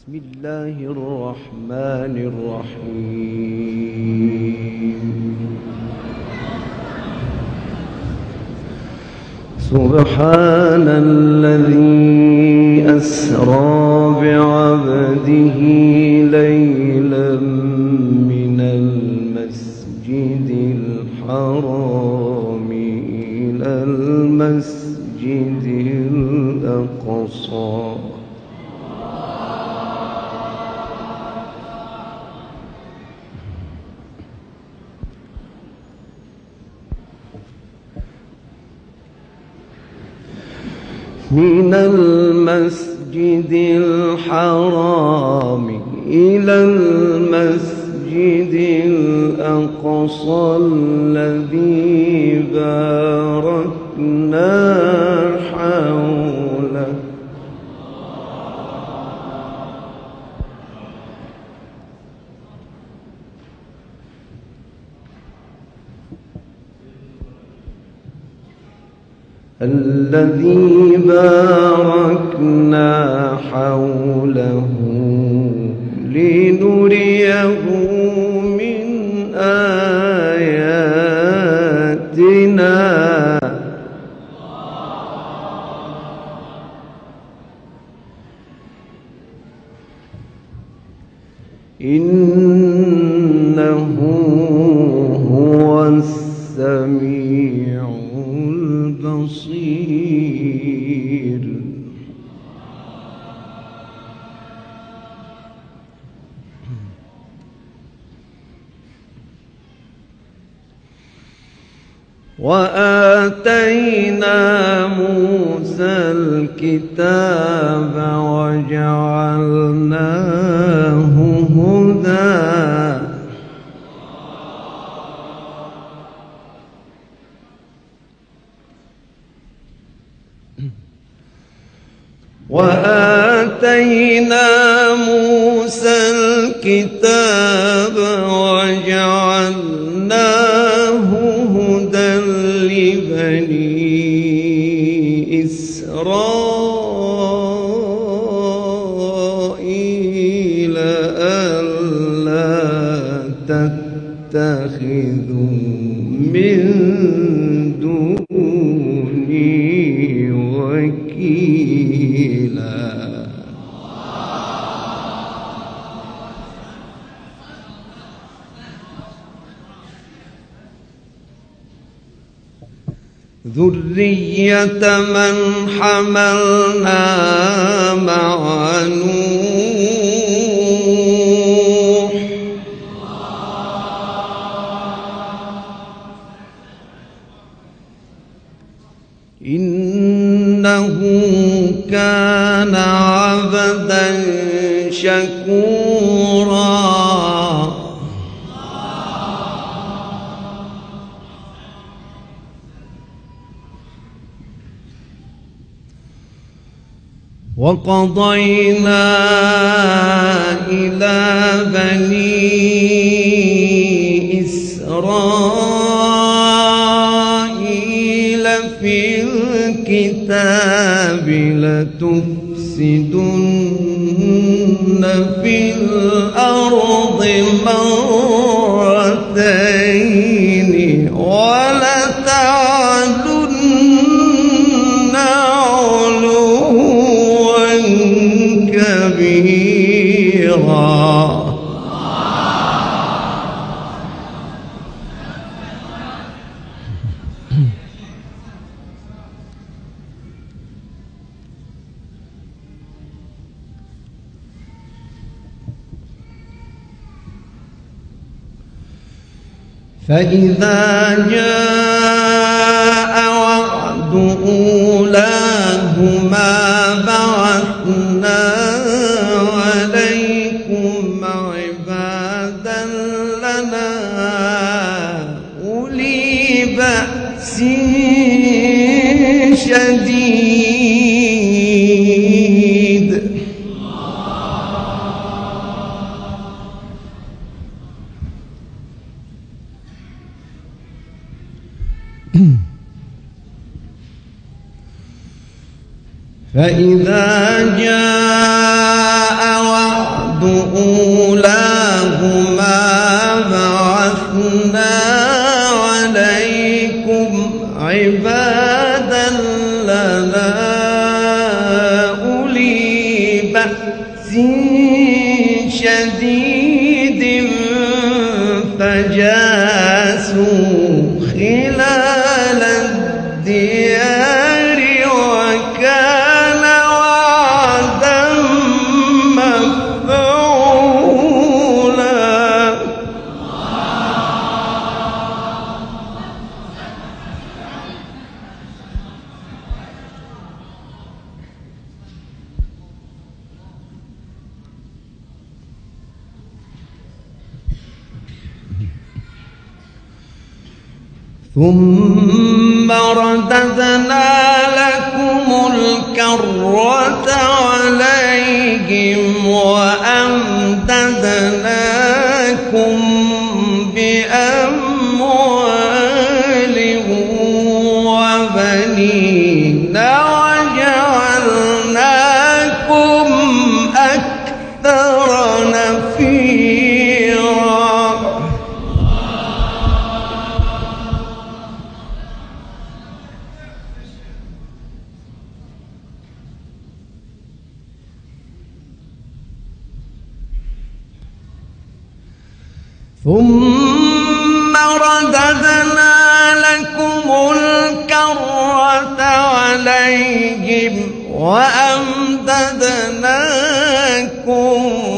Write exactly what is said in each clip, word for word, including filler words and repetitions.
بسم الله الرحمن الرحيم. سبحان الذي أسرى بعبده ليلا من المسجد الحرام إلى المسجد الأقصى من المسجد الحرام إلى المسجد الأقصى الذي باركنا حوله الذي باركنا حوله لنريه من آياتنا إنه هو السميع البصير. وآتينا موسى الكتاب وجعلناه هدى وآتينا موسى الكتاب وجعلناه هدى لبني إسرائيل ألا تتخذوا من دوني وكيلا. ذرية من حملنا مع نوح إنه كان عبدا شكورا. وقضينا إلى بني إسرائيل في الكتاب لتفسدن في الأرض مرتين ولتعلن علوا كبيرا. فإذا جاء وعد أولاهما بعثنا عليكم عبادا لنا أولي بأس شديد فإذا جاء وعد بعد أولاهما بعثنا عليكم عبادا لنا أولي بأس شديد فجاسوا خلال الديار وكان وعدا مفعولا. ثم رددنا لكم الكرة عليهم وأمددناكم بأموال وبنين وجعلناكم أكثر نفيرا. ثم رددنا لكم الكرة عليهم وأمددناكم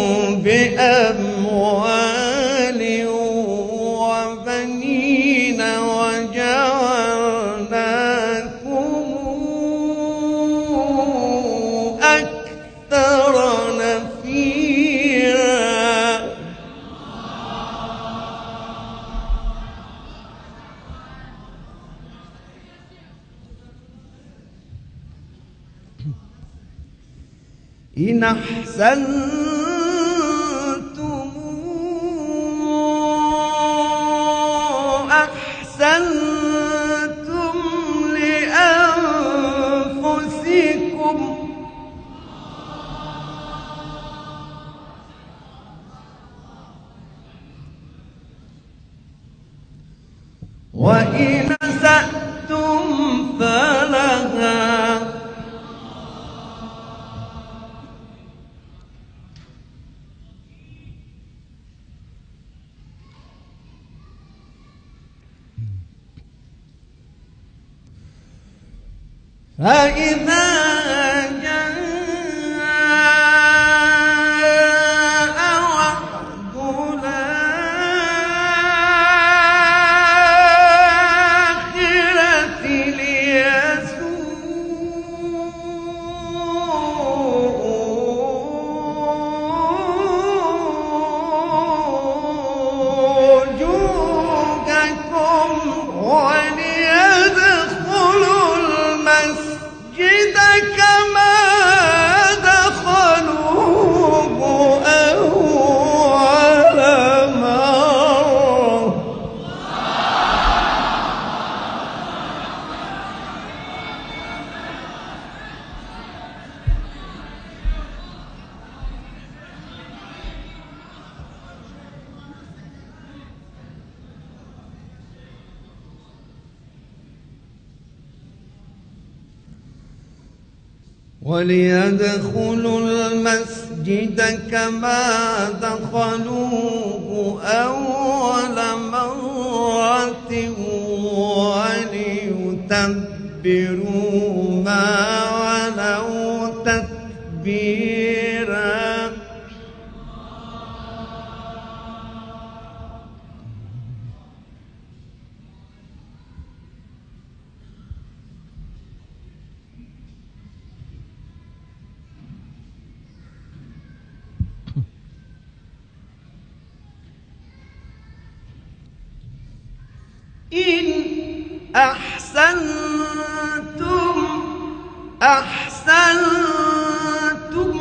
بأموال وبنين وجعلناكم أكثر نفيرا. إن أحسنتم أحسنتم لأنفسكم وإن أسأتم فلها فإذا جاء وعد الآخرة ليسوءوا وجوهكم وليدخلوا المسجد كما دخلوه أول مرة. وليدخلوا المسجد كما دخلوه أول مرة وليتبروا ما علوا تتبيرا. إن أحسنتم أحسنتم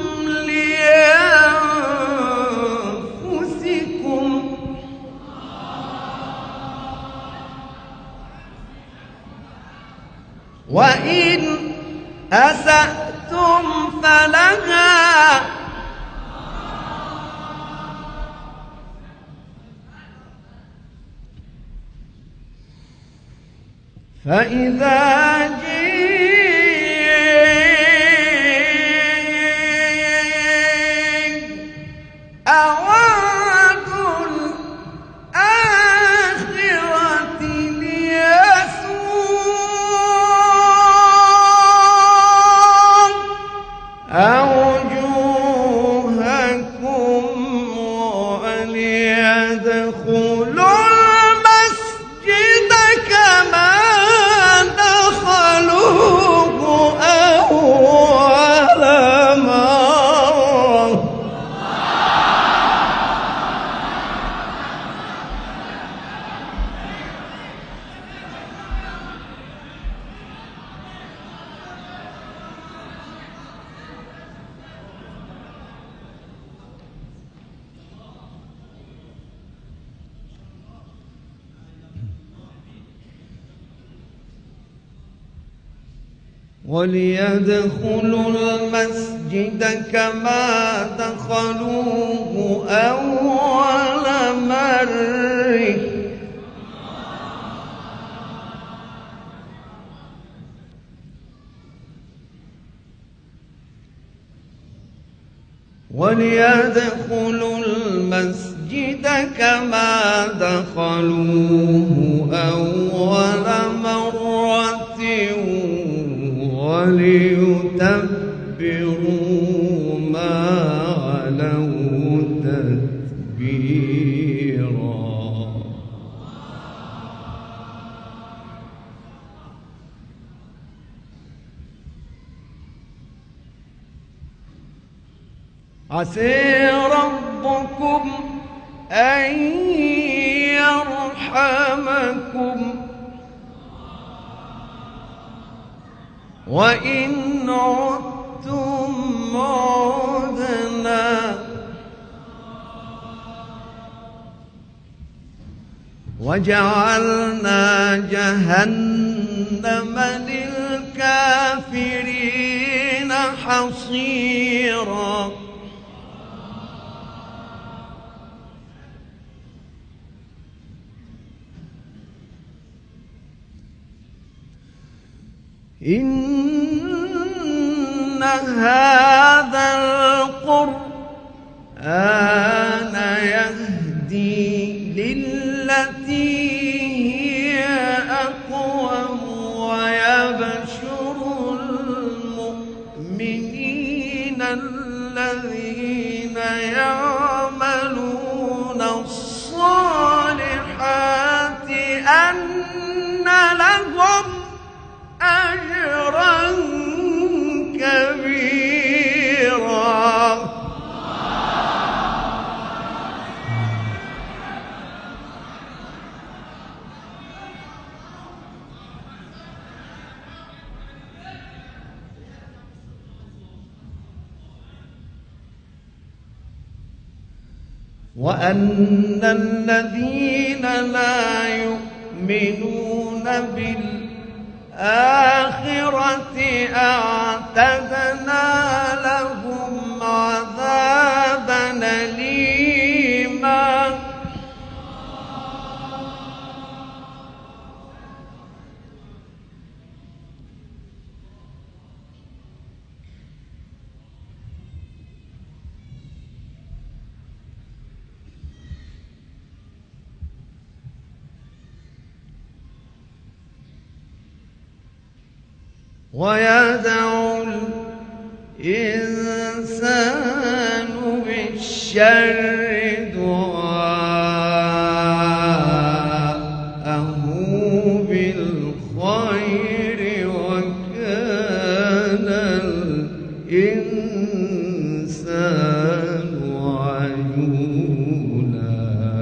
لأنفسكم وإن أسأتم فلها فإذا وليدخلوا المسجد كما دخلوه أول مرة وليدخلوا المسجد كما دخلوه أول مرة وليتبروا ما علوا تتبيرا. عسى ربكم أن يرحمكم وإن عدتم عدنا وجعلنا جهنم للكافرين حصيرا. إن هذا القرآن يهدي للتي هي أقوم ويبشر المؤمنين الذين يعملون الصالحات أن لهم أجرا كبيرا. وأن الذين لا يؤمنون بالآخرة أعتدنا لهم عذابا أليما. ويدعو الإنسان بالشر دعاءه بالخير وكان الإنسان عجولا.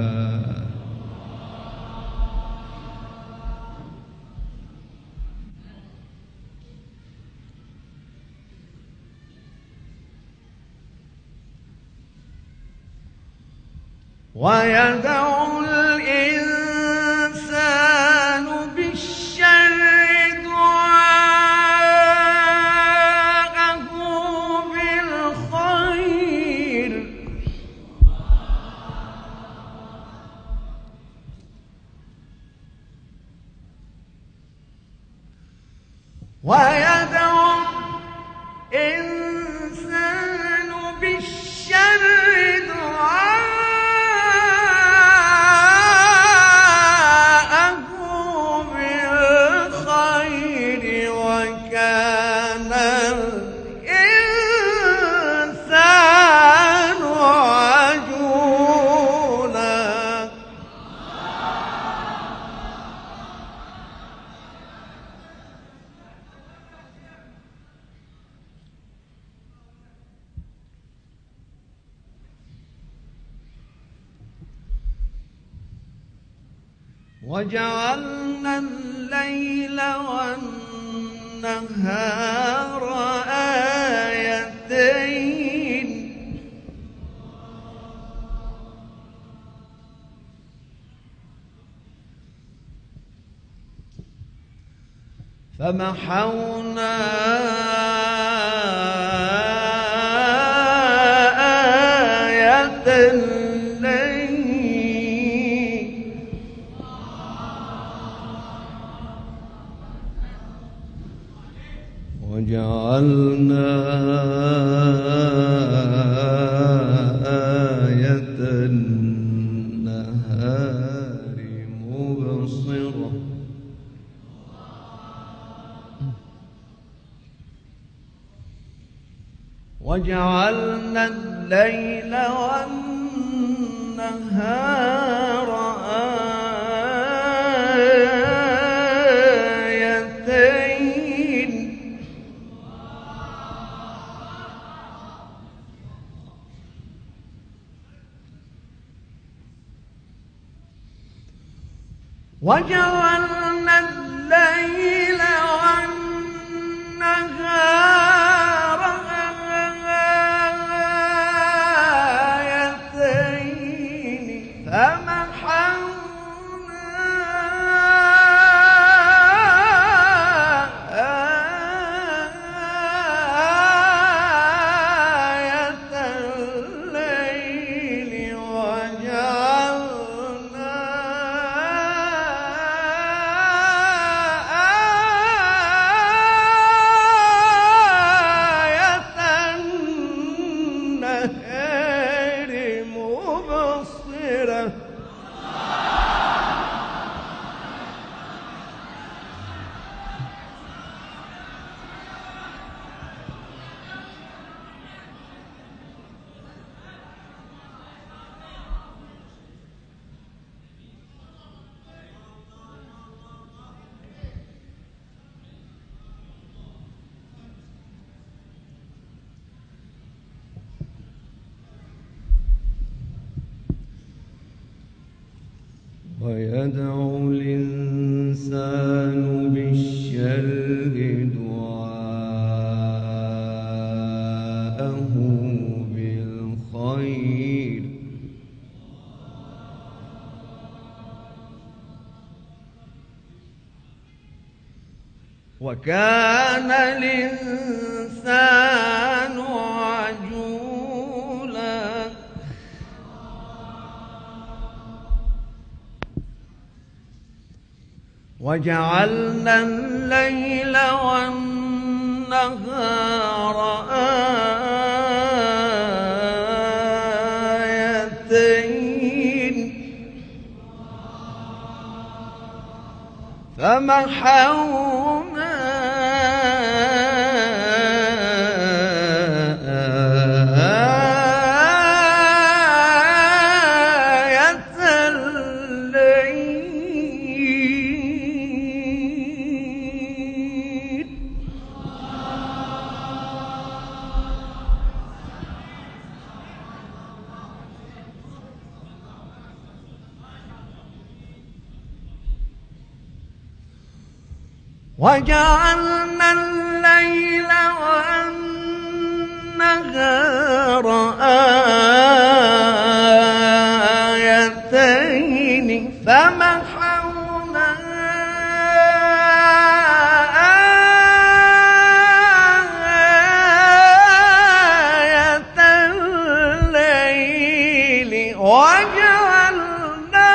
ويدعو الإنسان بالشر دعاءه بالخير ويدعو الإنسان بالشر دعاءه بالخير وكان الإنسان عجولا. وجعلنا الليل والنهار آيتين فمحونا آية الليل وجعلنا آية النهار مبصرة وجعلنا الليل والنهار آيتين وجعلنا الليل والنهار آيتين فمحونا آية الليل وجعلنا النهار مبصرة ويدعو الإنسان بالشر دعاءه بالخير وكان الإنسان عجولا. وجعلنا الليل والنهار آيتين فمحونا وجعلنا الليل والنهار آيتين فمحونا آية الليل وجعلنا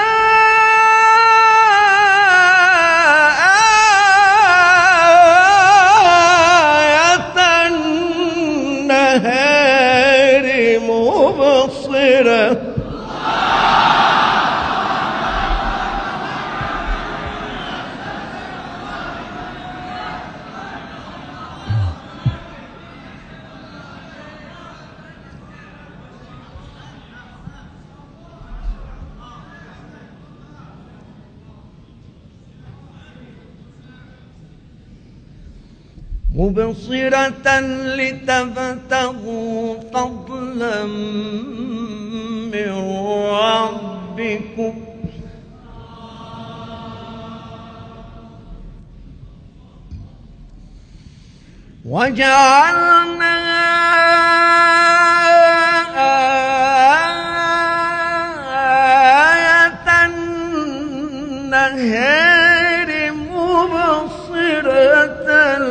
مبصرة لتبتغوا فضلا من ربكم وجعلنا آية النهار مبصرة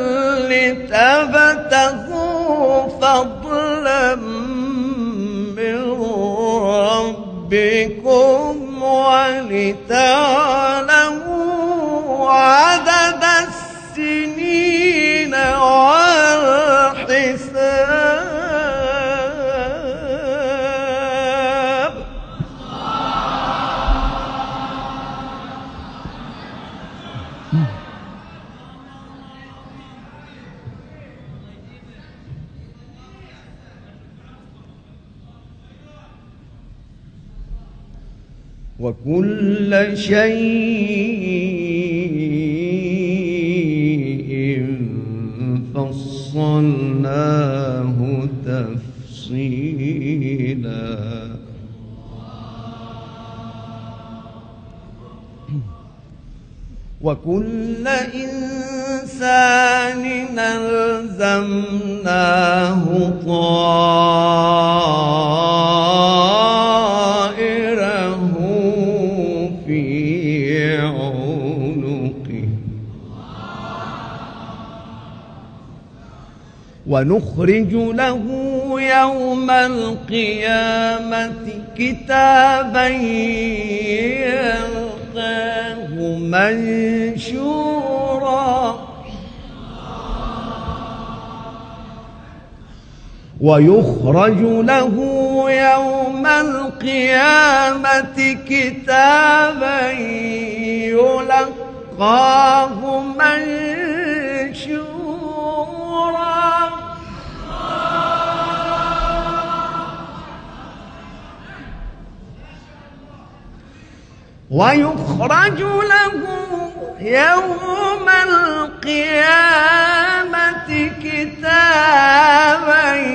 لتبتغوا فضلا من ربكم ولتعلموا عدد السنين والحساب. وكل شيء فصلناه تفصيلا. وكل إنسان ألزمناه طائره في عنقه ونخرج له يوم القيامة كتابا يلقاه منشورا ويخرج له يوم القيامة كتابا يلقاه منشورا ويخرج له يوم القيامة كتابا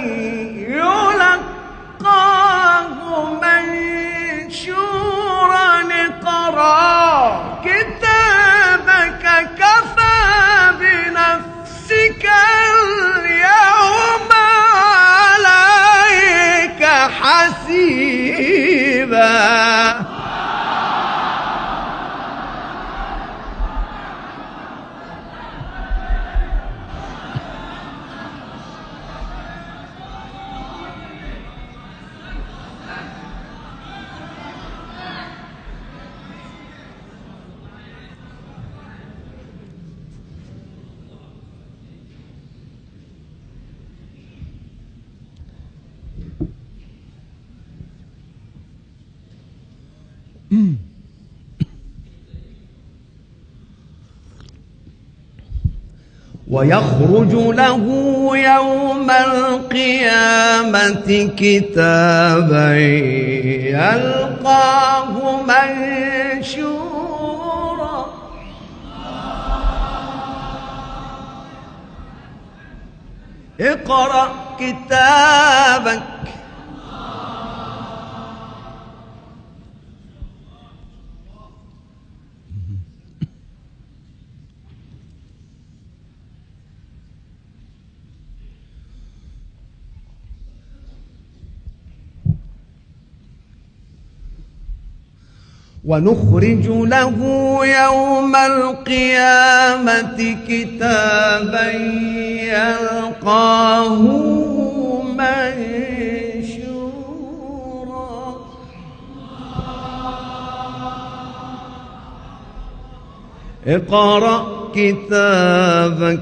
يلقاه منشورا اقرأ كتابك كفى بنفسك اليوم عليك حسيبا. ويخرج له يوم القيامة كتابا يلقاه منشورا اقرأ كتابك ونخرج له يوم القيامة كتابا يلقاه منشورا اقرأ كتابك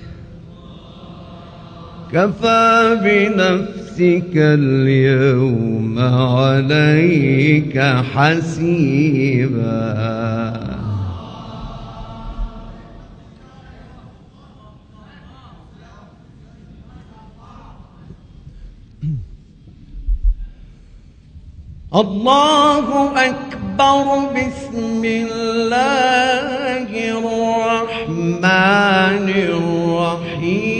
كفى بنفسك اليوم عليك حسيبا. الله أكبر. بسم الله الرحمن الرحيم.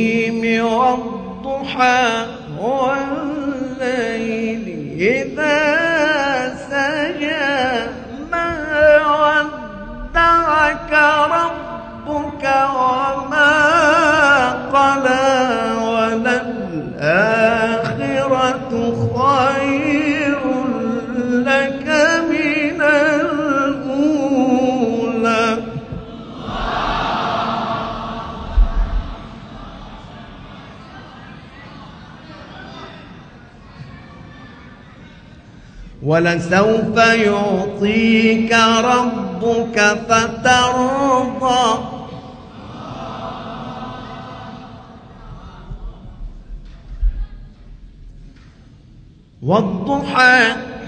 والضحى والليل إذا سجى ما ودعك ربك وما قلى وللآخرة خير لك من الأولى ولسوف يعطيك ربك فترضى والضحى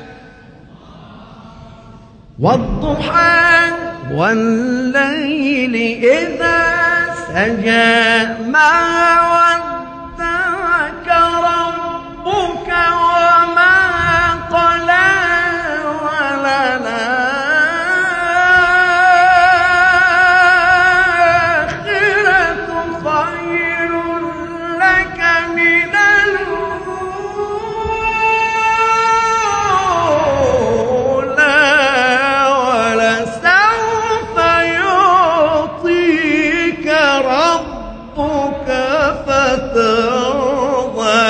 والضحى والليل إذا سجى ما ودعك ربك وما قلى وللآخرة خير لك من الأولى ولسوف يعطيك ربك فترضى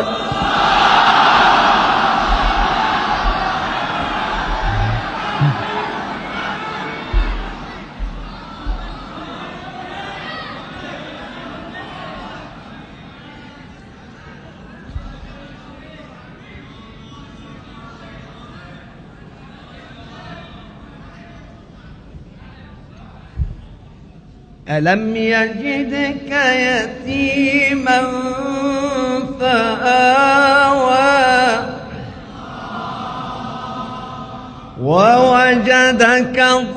ألم يجدك يتيما فآوى ووجدك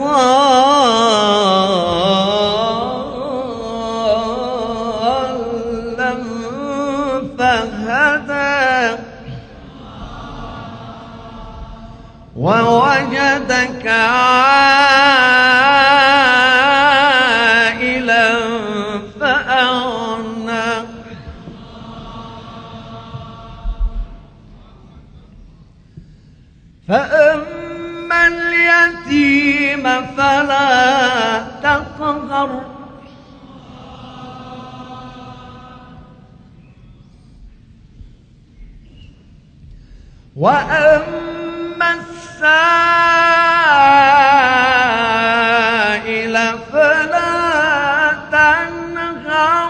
ضالا فهدى ووجدك عائلا فأغنى فأما اليتيم فلا تقهر وأما السائل فلا تنهر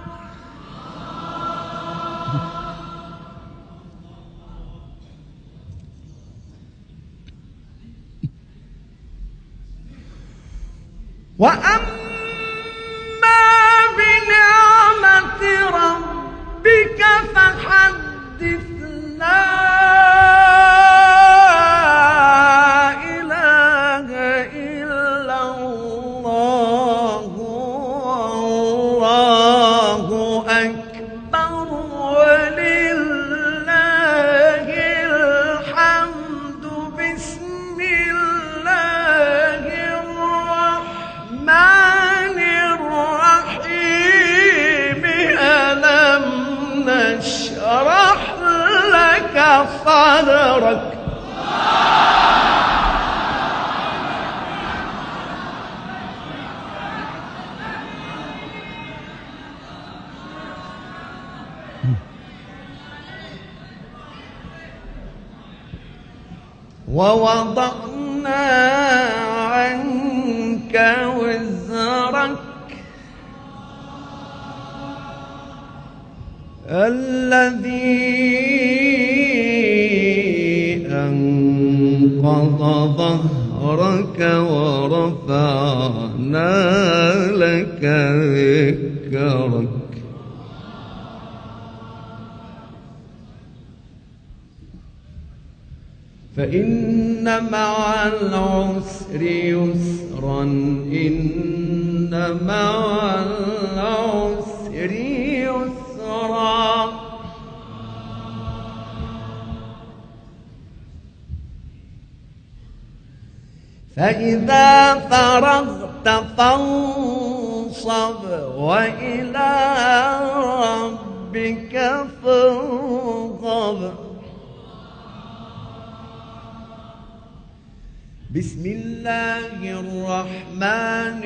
وأما بنعمة ربك فحدث لا إله إلا الله والله أكبر ولله الحمد بسم الله الرحمن الرحيم ألم نشرح لك صدرك ووضعنا عنك وزرك الذي أنقض ظهرك ورفعنا لك ذكرك فإن مع العسر يسرا إن مع العسر يسرا فإذا فرغت فانصب وإلى ربك ربك فارغب بسم الله الرحمن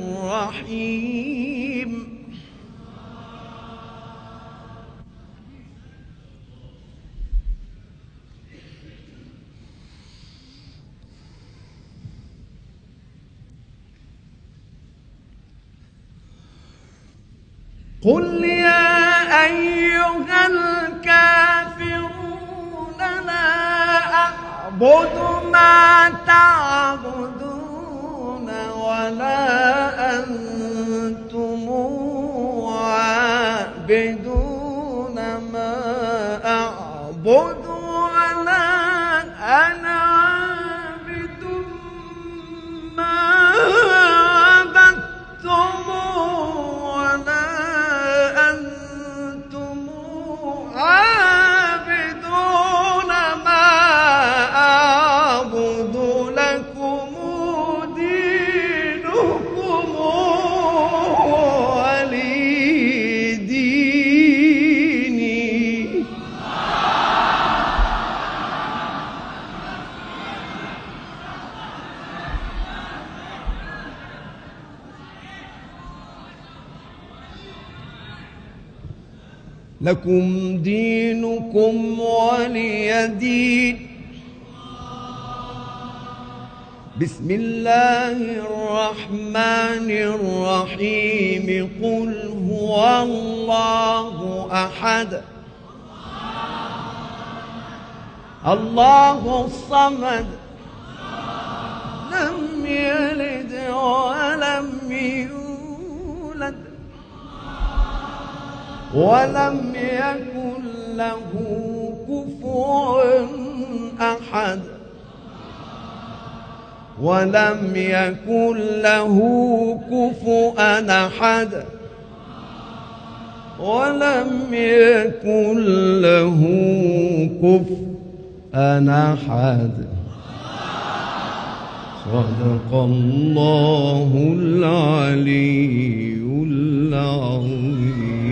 الرحيم قل يا أيها الكافرون لا أعبد ما تعبدون ولا أنتم عابدون ما أعبد ولا أنا عابد ما عبدتم ولا عابدون ما أعبد لكم دينكم ولي ديني لكم دينكم ولي دين بسم الله الرحمن الرحيم قل هو الله أحد الله الصمد لم يلد ولم يولد ولم يكن له كفوا أحد ولم يكن له كفوا أحد ولم يكن له كفوا أحد صدق الله العلي العظيم.